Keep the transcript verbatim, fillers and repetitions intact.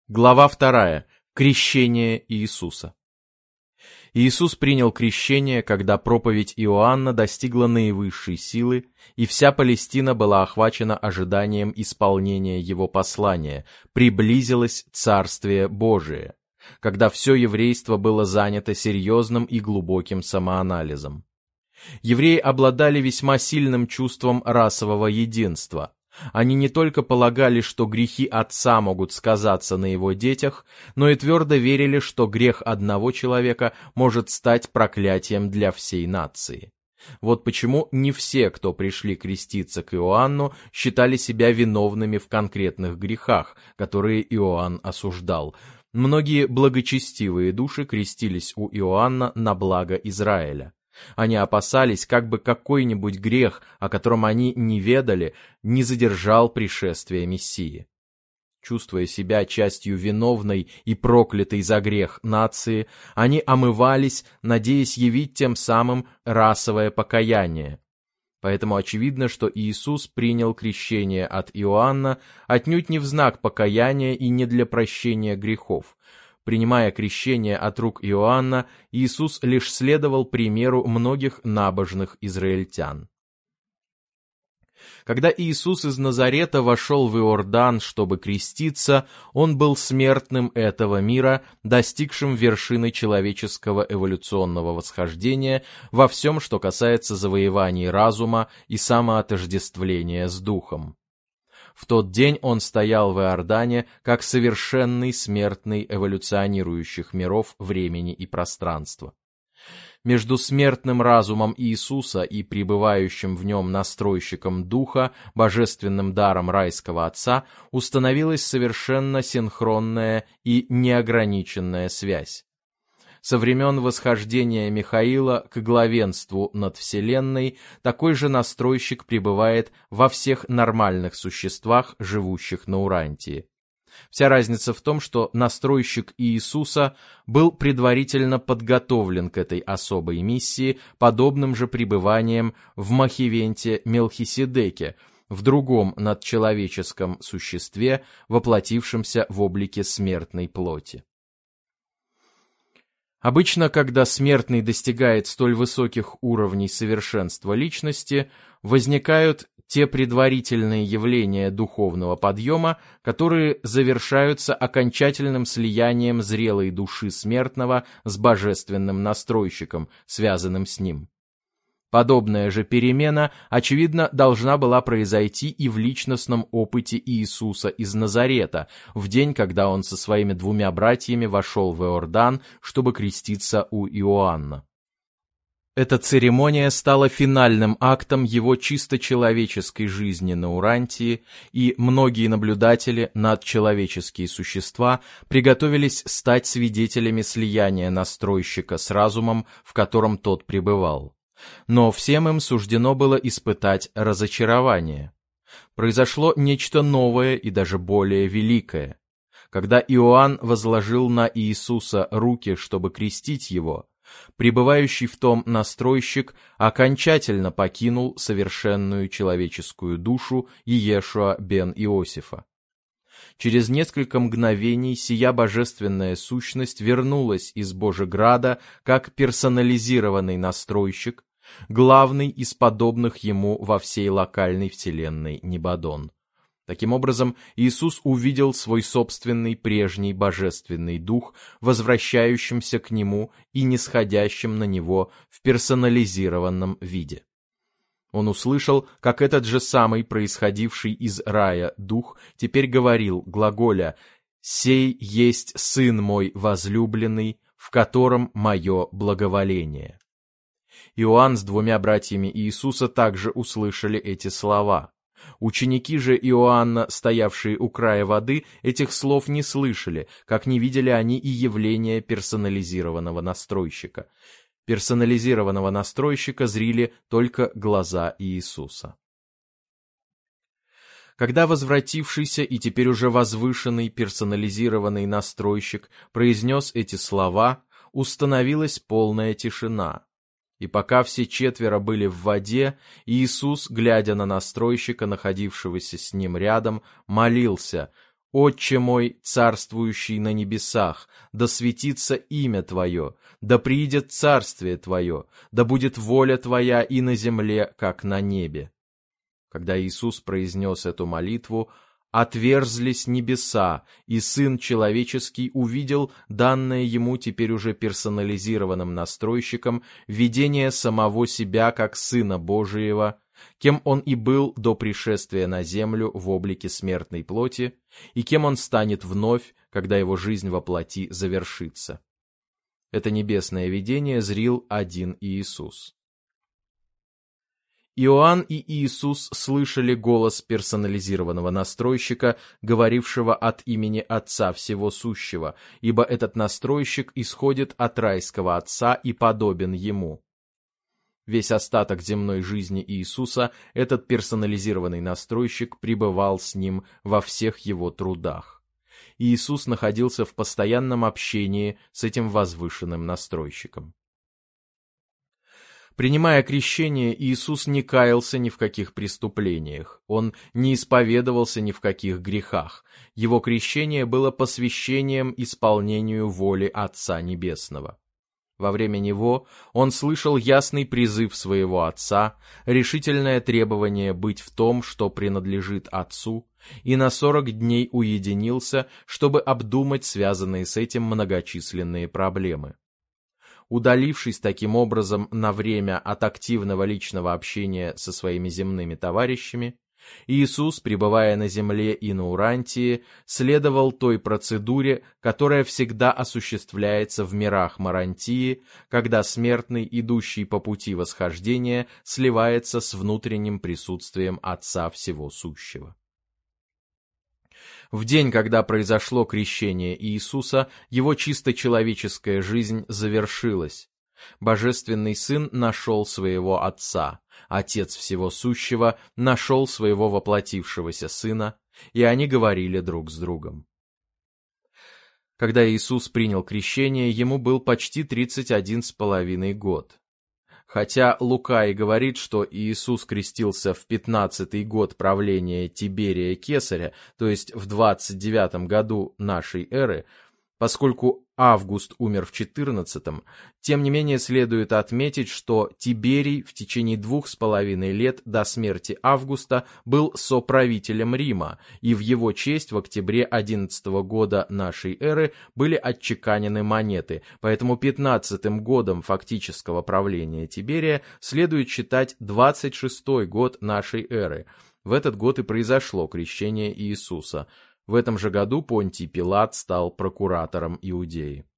Глава вторая. Крещение Иисуса. Иисус принял крещение, когда проповедь Иоанна достигла наивысшей силы, и вся Палестина была охвачена ожиданием исполнения его послания, приблизилось Царствие Божие, когда все еврейство было занято серьезным и глубоким самоанализом. Евреи обладали весьма сильным чувством расового единства. Они не только полагали, что грехи отца могут сказаться на его детях, но и твердо верили, что грех одного человека может стать проклятием для всей нации. Вот почему не все, кто пришли креститься к Иоанну, считали себя виновными в конкретных грехах, которые Иоанн осуждал. Многие благочестивые души крестились у Иоанна на благо Израиля. Они опасались, как бы какой-нибудь грех, о котором они не ведали, не задержал пришествие Мессии. Чувствуя себя частью виновной и проклятой за грех нации, они омывались, надеясь явить тем самым расовое покаяние. Поэтому очевидно, что Иисус принял крещение от Иоанна отнюдь не в знак покаяния и не для прощения грехов. Принимая крещение от рук Иоанна, Иисус лишь следовал примеру многих набожных израильтян. Когда Иисус из Назарета вошел в Иордан, чтобы креститься, он был смертным этого мира, достигшим вершины человеческого эволюционного восхождения во всем, что касается завоеваний разума и самоотождествления с духом. В тот день он стоял в Иордане как совершенный смертный эволюционирующих миров времени и пространства. Между смертным разумом Иисуса и пребывающим в нем настройщиком духа, божественным даром райского Отца, установилась совершенно синхронная и неограниченная связь. Со времен восхождения Михаила к главенству над Вселенной такой же настройщик пребывает во всех нормальных существах, живущих на Урантии. Вся разница в том, что настройщик Иисуса был предварительно подготовлен к этой особой миссии подобным же пребыванием в Махивенте Мелхиседеке, в другом надчеловеческом существе, воплотившемся в облике смертной плоти. Обычно, когда смертный достигает столь высоких уровней совершенства личности, возникают те предварительные явления духовного подъема, которые завершаются окончательным слиянием зрелой души смертного с божественным настройщиком, связанным с ним. Подобная же перемена, очевидно, должна была произойти и в личностном опыте Иисуса из Назарета, в день, когда он со своими двумя братьями вошел в Иордан, чтобы креститься у Иоанна. Эта церемония стала финальным актом его чисто человеческой жизни на Урантии, и многие наблюдатели, надчеловеческие существа, приготовились стать свидетелями слияния настройщика с разумом, в котором тот пребывал. Но всем им суждено было испытать разочарование. Произошло нечто новое и даже более великое. Когда Иоанн возложил на Иисуса руки, чтобы крестить его, пребывающий в том настройщик окончательно покинул совершенную человеческую душу Иешуа бен Иосифа. Через несколько мгновений сия божественная сущность вернулась из Божеграда как персонализированный настройщик, главный из подобных ему во всей локальной вселенной Небадон. Таким образом, Иисус увидел свой собственный прежний божественный дух, возвращающимся к нему и нисходящим на него в персонализированном виде. Он услышал, как этот же самый происходивший из рая дух теперь говорил, глаголя «Сей есть Сын мой возлюбленный, в котором мое благоволение». Иоанн с двумя братьями Иисуса также услышали эти слова. Ученики же Иоанна, стоявшие у края воды, этих слов не слышали, как не видели они и явления персонализированного настройщика. Персонализированного настройщика зрили только глаза Иисуса. Когда возвратившийся и теперь уже возвышенный персонализированный настройщик произнес эти слова, установилась полная тишина. И пока все четверо были в воде, Иисус, глядя на настройщика, находившегося с ним рядом, молился: «Отче мой, царствующий на небесах, да светится имя Твое, да приидет царствие Твое, да будет воля Твоя и на земле, как на небе». Когда Иисус произнес эту молитву, отверзлись небеса, и Сын Человеческий увидел данное ему теперь уже персонализированным настройщиком видение самого себя как Сына Божиего, кем он и был до пришествия на землю в облике смертной плоти, и кем он станет вновь, когда его жизнь во плоти завершится. Это небесное видение зрил один Иисус. Иоанн и Иисус слышали голос персонализированного настройщика, говорившего от имени Отца Всего Сущего, ибо этот настройщик исходит от райского Отца и подобен Ему. Весь остаток земной жизни Иисуса этот персонализированный настройщик пребывал с ним во всех его трудах. Иисус находился в постоянном общении с этим возвышенным настройщиком. Принимая крещение, Иисус не каялся ни в каких преступлениях, Он не исповедовался ни в каких грехах. Его крещение было посвящением исполнению воли Отца Небесного. Во время него он слышал ясный призыв своего Отца, решительное требование быть в том, что принадлежит Отцу, и на сорок дней уединился, чтобы обдумать связанные с этим многочисленные проблемы. Удалившись таким образом на время от активного личного общения со своими земными товарищами, Иисус, пребывая на земле и на Урантии, следовал той процедуре, которая всегда осуществляется в мирах Марантии, когда смертный, идущий по пути восхождения, сливается с внутренним присутствием Отца Всего Сущего. В день, когда произошло крещение Иисуса, его чисто человеческая жизнь завершилась. Божественный Сын нашел своего Отца, Отец Всего Сущего нашел своего воплотившегося Сына, и они говорили друг с другом. Когда Иисус принял крещение, ему был почти тридцать один с половиной год. Хотя Лука и говорит, что Иисус крестился в пятнадцатый год правления Тиберия Кесаря, то есть в двадцать девятом году нашей эры, поскольку Август умер в четырнадцатом, тем не менее следует отметить, что Тиберий в течение двух с половиной лет до смерти Августа был соправителем Рима, и в его честь в октябре одиннадцатого года нашей эры были отчеканены монеты, поэтому пятнадцатым годом фактического правления Тиберия следует считать двадцать шестой год нашей эры. В этот год и произошло крещение Иисуса. В этом же году Понтий Пилат стал прокуратором Иудеи.